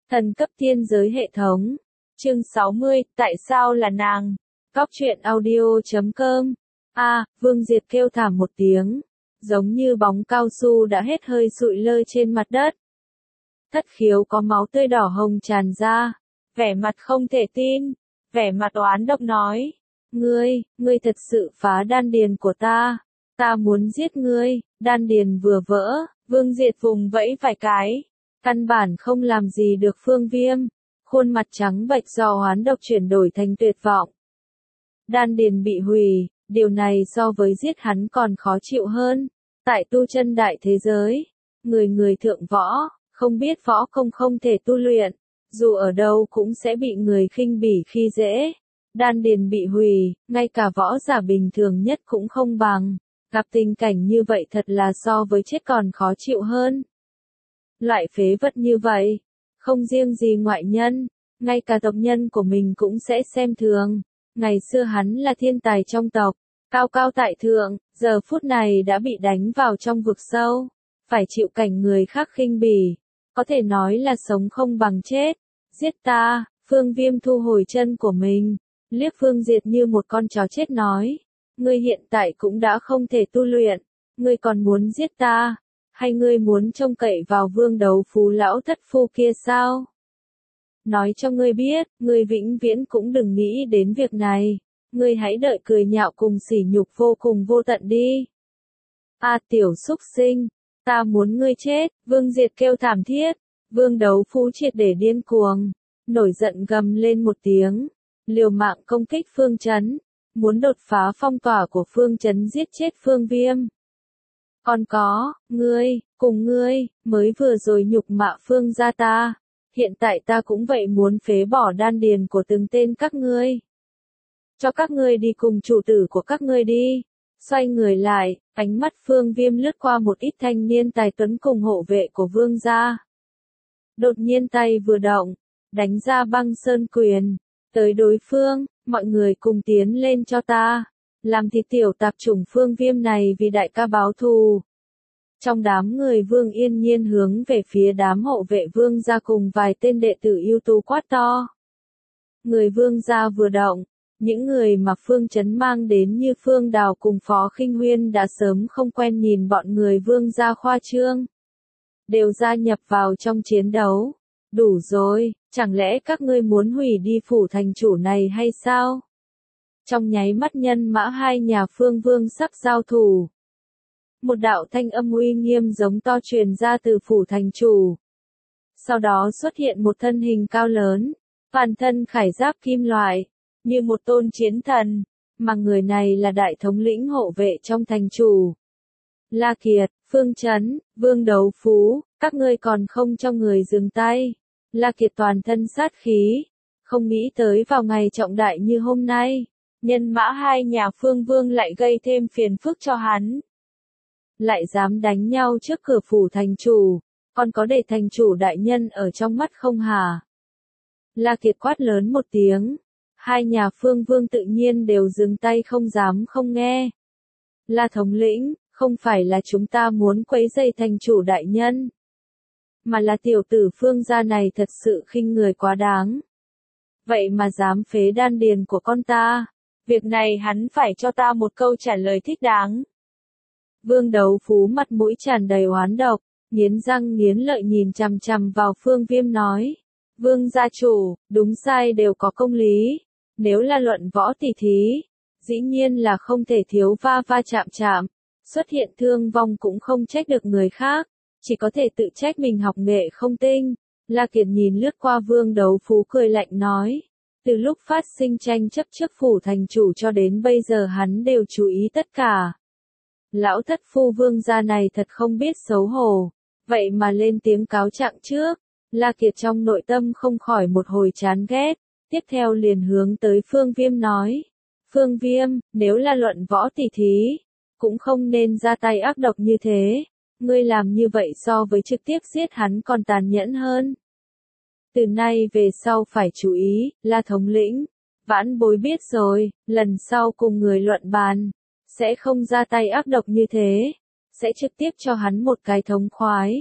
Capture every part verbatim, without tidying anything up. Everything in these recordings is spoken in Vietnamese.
Thần cấp thiên giới hệ thống. Chương sáu mươi, tại sao là nàng? Cóc truyện audio chấm com. A, Vương Diệt kêu thảm một tiếng, giống như bóng cao su đã hết hơi sụi lơ trên mặt đất. Thất khiếu có máu tươi đỏ hồng tràn ra, vẻ mặt không thể tin, vẻ mặt oán độc nói: "Ngươi, ngươi thật sự phá đan điền của ta, ta muốn giết ngươi." Đan điền vừa vỡ, Vương Diệt vùng vẫy vài cái, căn bản không làm gì được Phương Viêm, khuôn mặt trắng bệch do oán độc chuyển đổi thành tuyệt vọng. Đan điền bị hủy, điều này so với giết hắn còn khó chịu hơn. Tại tu chân đại thế giới, người người thượng võ, không biết võ công không thể tu luyện, dù ở đâu cũng sẽ bị người khinh bỉ khi dễ. Đan điền bị hủy, ngay cả võ giả bình thường nhất cũng không bằng. Gặp tình cảnh như vậy thật là so với chết còn khó chịu hơn. Loại phế vật như vậy, không riêng gì ngoại nhân, ngay cả tộc nhân của mình cũng sẽ xem thường. Ngày xưa hắn là thiên tài trong tộc, cao cao tại thượng, giờ phút này đã bị đánh vào trong vực sâu, phải chịu cảnh người khác khinh bỉ, có thể nói là sống không bằng chết. Giết ta! Phương Viêm thu hồi chân của mình, liếc Phương Diệt như một con chó chết nói: "Ngươi hiện tại cũng đã không thể tu luyện, ngươi còn muốn giết ta? Hay ngươi muốn trông cậy vào Vương Đấu Phú lão thất phu kia sao? Nói cho ngươi biết, ngươi vĩnh viễn cũng đừng nghĩ đến việc này, ngươi hãy đợi cười nhạo cùng sỉ nhục vô cùng vô tận đi." "A tiểu súc sinh, ta muốn ngươi chết!" Vương Diệt kêu thảm thiết. Vương Đấu Phú triệt để điên cuồng, nổi giận gầm lên một tiếng, liều mạng công kích Phương Chấn, muốn đột phá phong tỏa của Phương Chấn giết chết Phương Viêm. "Còn có, ngươi, cùng ngươi, mới vừa rồi nhục mạ Phương gia ta, hiện tại ta cũng vậy muốn phế bỏ đan điền của từng tên các ngươi. Cho các ngươi đi cùng chủ tử của các ngươi đi." Xoay người lại, ánh mắt Phương Viêm lướt qua một ít thanh niên tài tuấn cùng hộ vệ của Vương gia. Đột nhiên tay vừa động, đánh ra băng sơn quyền, tới đối phương: "Mọi người cùng tiến lên cho ta, làm thịt tiểu tạp chủng Phương Viêm này vì đại ca báo thù." Trong đám người Vương Yên Nhiên hướng về phía đám hộ vệ Vương gia cùng vài tên đệ tử ưu tú quát to. Người Vương gia vừa động, những người mà Phương Chấn mang đến như Phương Đào cùng Phó Khinh Huyên đã sớm không quen nhìn bọn người Vương gia khoa trương, đều gia nhập vào trong chiến đấu. "Đủ rồi, chẳng lẽ các ngươi muốn hủy đi phủ thành chủ này hay sao?" Trong nháy mắt nhân mã hai nhà Phương Vương sắp giao thủ. Một đạo thanh âm uy nghiêm giống to truyền ra từ phủ thành chủ. Sau đó xuất hiện một thân hình cao lớn, toàn thân khải giáp kim loại, như một tôn chiến thần, mà người này là đại thống lĩnh hộ vệ trong thành chủ. "La Kiệt, Phương Chấn, Vương Đấu Phú, các ngươi còn không cho người dừng tay." La Kiệt toàn thân sát khí, không nghĩ tới vào ngày trọng đại như hôm nay, nhân mã hai nhà Phương Vương lại gây thêm phiền phức cho hắn. Lại dám đánh nhau trước cửa phủ thành chủ, còn có để thành chủ đại nhân ở trong mắt không hả? La Kiệt quát lớn một tiếng, hai nhà Phương Vương tự nhiên đều dừng tay không dám không nghe. "La thống lĩnh, không phải là chúng ta muốn quấy rầy thành chủ đại nhân, mà là tiểu tử Phương gia này thật sự khinh người quá đáng. Vậy mà dám phế đan điền của con ta, việc này hắn phải cho ta một câu trả lời thích đáng." Vương Đấu Phú mặt mũi tràn đầy oán độc, nghiến răng nghiến lợi nhìn chằm chằm vào Phương Viêm nói: "Vương gia chủ, đúng sai đều có công lý, nếu là luận võ tỉ thí, dĩ nhiên là không thể thiếu va va chạm chạm, xuất hiện thương vong cũng không trách được người khác, chỉ có thể tự trách mình học nghệ không tinh." La Kiệt nhìn lướt qua Vương Đấu Phú cười lạnh nói: "Từ lúc phát sinh tranh chấp trước phủ thành chủ cho đến bây giờ hắn đều chú ý tất cả. Lão thất phu Vương gia này thật không biết xấu hổ, vậy mà lên tiếng cáo trạng trước." La Kiệt trong nội tâm không khỏi một hồi chán ghét, tiếp theo liền hướng tới Phương Viêm nói: "Phương Viêm, nếu là luận võ tỉ thí, cũng không nên ra tay ác độc như thế, ngươi làm như vậy so với trực tiếp giết hắn còn tàn nhẫn hơn. Từ nay về sau phải chú ý, La thống lĩnh, vãn bối biết rồi, lần sau cùng người luận bàn, sẽ không ra tay ác độc như thế, sẽ trực tiếp cho hắn một cái thống khoái."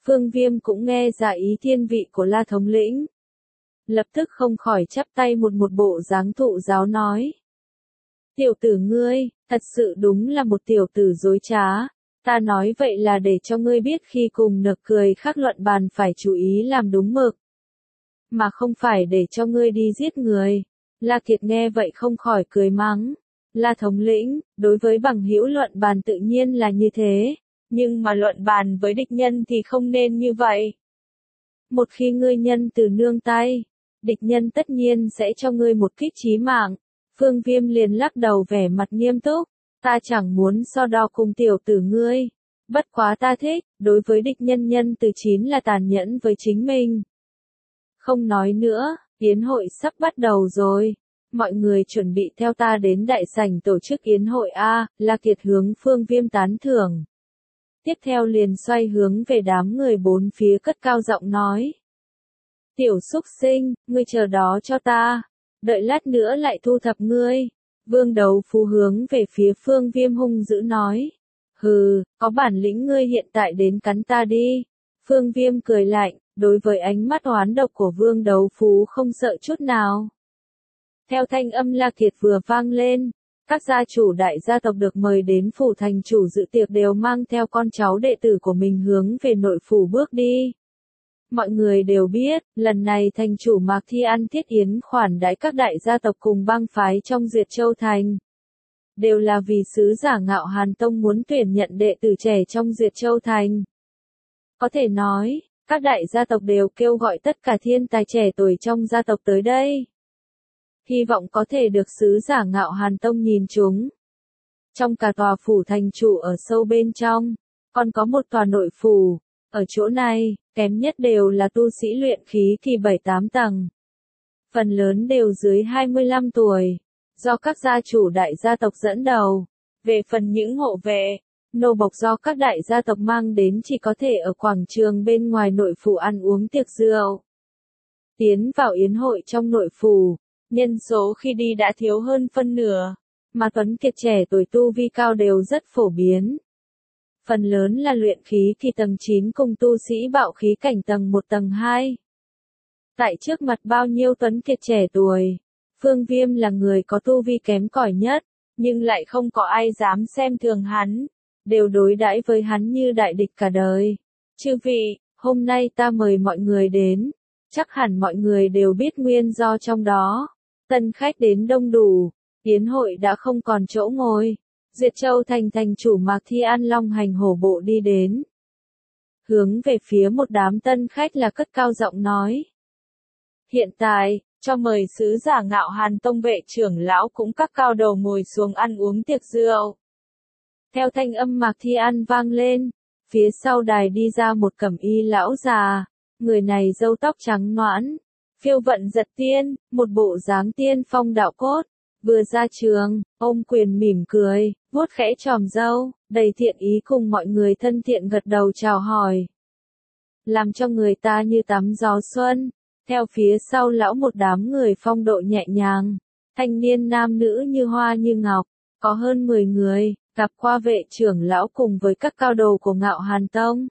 Phương Viêm cũng nghe ra ý thiên vị của La thống lĩnh. Lập tức không khỏi chắp tay một một bộ dáng thụ giáo nói. Tiểu tử ngươi, thật sự đúng là một tiểu tử dối trá. Ta nói vậy là để cho ngươi biết khi cùng nực cười khác luận bàn phải chú ý làm đúng mực. Mà không phải để cho ngươi đi giết người. La Kiệt nghe vậy không khỏi cười mắng. La thống lĩnh, đối với bằng hữu luận bàn tự nhiên là như thế. Nhưng mà luận bàn với địch nhân thì không nên như vậy. Một khi ngươi nhân từ nương tay, địch nhân tất nhiên sẽ cho ngươi một kích chí mạng. Phương Viêm liền lắc đầu vẻ mặt nghiêm túc. Ta chẳng muốn so đo cùng tiểu tử ngươi. Bất quá ta thích, đối với địch nhân nhân từ chín là tàn nhẫn với chính mình. Không nói nữa, yến hội sắp bắt đầu rồi. Mọi người chuẩn bị theo ta đến đại sảnh tổ chức yến hội A, La Kiệt hướng Phương Viêm tán thưởng. Tiếp theo liền xoay hướng về đám người bốn phía cất cao giọng nói. Tiểu xúc sinh, ngươi chờ đó cho ta. Đợi lát nữa lại thu thập ngươi. Vương Đấu Phú hướng về phía Phương Viêm hung dữ nói. Hừ, có bản lĩnh ngươi hiện tại đến cắn ta đi. Phương Viêm cười lạnh, đối với ánh mắt oán độc của Vương Đấu Phú không sợ chút nào. Theo thanh âm La Kiệt vừa vang lên, các gia chủ đại gia tộc được mời đến phủ thành chủ dự tiệc đều mang theo con cháu đệ tử của mình hướng về nội phủ bước đi. Mọi người đều biết, lần này thành chủ Mạc Thi An thiết yến khoản đãi các đại gia tộc cùng bang phái trong Duyệt Châu Thành. Đều là vì sứ giả Ngạo Hàn Tông muốn tuyển nhận đệ tử trẻ trong Duyệt Châu Thành. Có thể nói, các đại gia tộc đều kêu gọi tất cả thiên tài trẻ tuổi trong gia tộc tới đây. Hy vọng có thể được sứ giả Ngạo Hàn Tông nhìn chúng. Trong cả tòa phủ thành chủ ở sâu bên trong, còn có một tòa nội phủ. Ở chỗ này, kém nhất đều là tu sĩ luyện khí kỳ bảy tám tầng. Phần lớn đều dưới hai mươi lăm tuổi, do các gia chủ đại gia tộc dẫn đầu. Về phần những hộ vệ, nô bộc do các đại gia tộc mang đến chỉ có thể ở quảng trường bên ngoài nội phủ ăn uống tiệc rượu. Tiến vào yến hội trong nội phủ, nhân số khi đi đã thiếu hơn phân nửa, mà tuấn kiệt trẻ tuổi tu vi cao đều rất phổ biến. Phần lớn là luyện khí kỳ tầng chín cùng tu sĩ bạo khí cảnh tầng một tầng hai. Tại trước mặt bao nhiêu tuấn kiệt trẻ tuổi, Phương Viêm là người có tu vi kém cỏi nhất, nhưng lại không có ai dám xem thường hắn, đều đối đãi với hắn như đại địch cả đời. Chư vị, hôm nay ta mời mọi người đến, chắc hẳn mọi người đều biết nguyên do trong đó. Tân khách đến đông đủ, yến hội đã không còn chỗ ngồi. Duyệt Châu Thành thành chủ Mạc Thi An long hành hổ bộ đi đến. Hướng về phía một đám tân khách là cất cao giọng nói. Hiện tại, cho mời sứ giả Ngạo Hàn Tông vệ trưởng lão cũng các cao đầu ngồi xuống ăn uống tiệc rượu. Theo thanh âm Mạc Thi An vang lên, phía sau đài đi ra một cẩm y lão già, người này râu tóc trắng nõn, phiêu vận giật tiên, một bộ dáng tiên phong đạo cốt. Vừa ra trường, ông quyền mỉm cười, vuốt khẽ chòm râu, đầy thiện ý cùng mọi người thân thiện gật đầu chào hỏi. Làm cho người ta như tắm gió xuân. Theo phía sau lão một đám người phong độ nhẹ nhàng, thanh niên nam nữ như hoa như ngọc, có hơn mười người, gặp qua vệ trưởng lão cùng với các cao đồ của Ngạo Hàn Tông.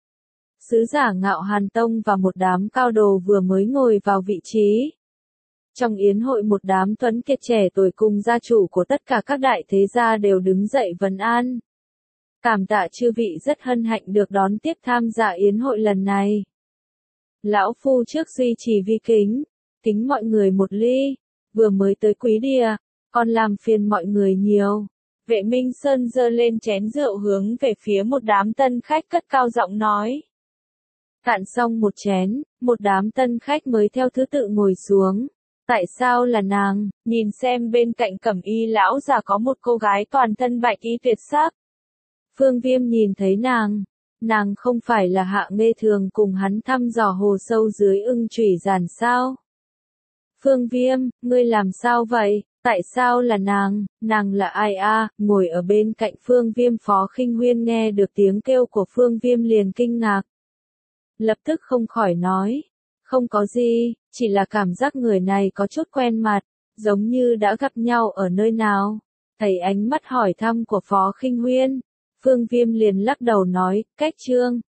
Sứ giả Ngạo Hàn Tông và một đám cao đồ vừa mới ngồi vào vị trí. Trong yến hội một đám tuấn kiệt trẻ tuổi cùng gia chủ của tất cả các đại thế gia đều đứng dậy vấn an. Cảm tạ chư vị rất hân hạnh được đón tiếp tham gia yến hội lần này. Lão phu trước duy trì vi kính, kính mọi người một ly, vừa mới tới quý địa, còn làm phiền mọi người nhiều. Vệ Minh Sơn giơ lên chén rượu hướng về phía một đám tân khách cất cao giọng nói. Cạn xong một chén, một đám tân khách mới theo thứ tự ngồi xuống. Tại sao là nàng? Nhìn xem bên cạnh cẩm y lão già có một cô gái toàn thân bạch y tuyệt sắc. Phương Viêm nhìn thấy nàng. Nàng không phải là Hạ Nghê thường cùng hắn thăm dò hồ sâu dưới ưng chủy giàn sao? Phương Viêm, ngươi làm sao vậy? Tại sao là nàng? Nàng là ai a? À? Ngồi ở bên cạnh Phương Viêm Phó Khinh Huyên nghe được tiếng kêu của Phương Viêm liền kinh ngạc. Lập tức không khỏi nói. Không có gì, chỉ là cảm giác người này có chút quen mặt, giống như đã gặp nhau ở nơi nào. Thấy ánh mắt hỏi thăm của Phó Khinh Huyên, Phương Viêm liền lắc đầu nói, cách trương,